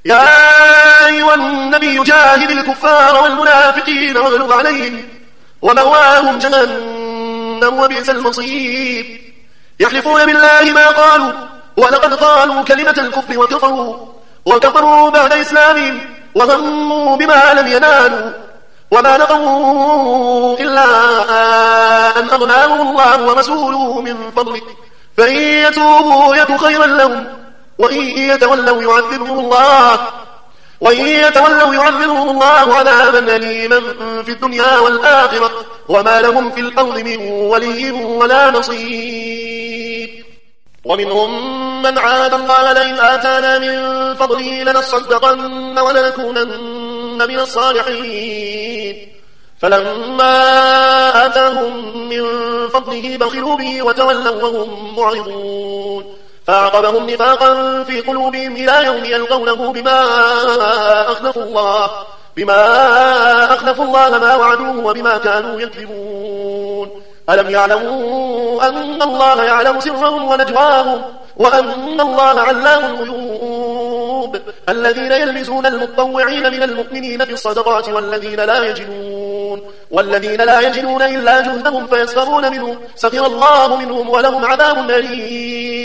يا أيها النبي جاهد الكفار والمنافقين واغلظ عليهم ومأواهم جهنم وبئس المصير يحلفون بالله ما قالوا ولقد قالوا كلمة الكفر وكفروا بعد إسلامهم وهموا بما لم ينالوا وما نقموا إلا أن أغناهم الله ورسوله من فضله فإن يتوبوا يك خيرا لهم وإن يتولوا يعذبهم الله عذابا أليما في الدنيا والآخرة وما لهم في الأرض من ولي ولا نصير ومنهم من عاد الله لئن آتانا من فضله لنصدقن ولنكونن من الصالحين فلما آتاهم من فضله بخلوا به وتولوا وهم معرضون فأعقبهم نفاقا في قلوبهم إلى يوم يلقونه بما أخلفوا الله ما وعدوه وبما كانوا يكذبون ألم يعلموا أن الله يعلم سرهم ونجواهم وأن الله علام الغيوب الذين يلمزون المتطوعين من المؤمنين في الصدقات والذين لا يجدون إلا جهدهم فيسخرون منهم سخر الله منهم ولهم عذاب أليم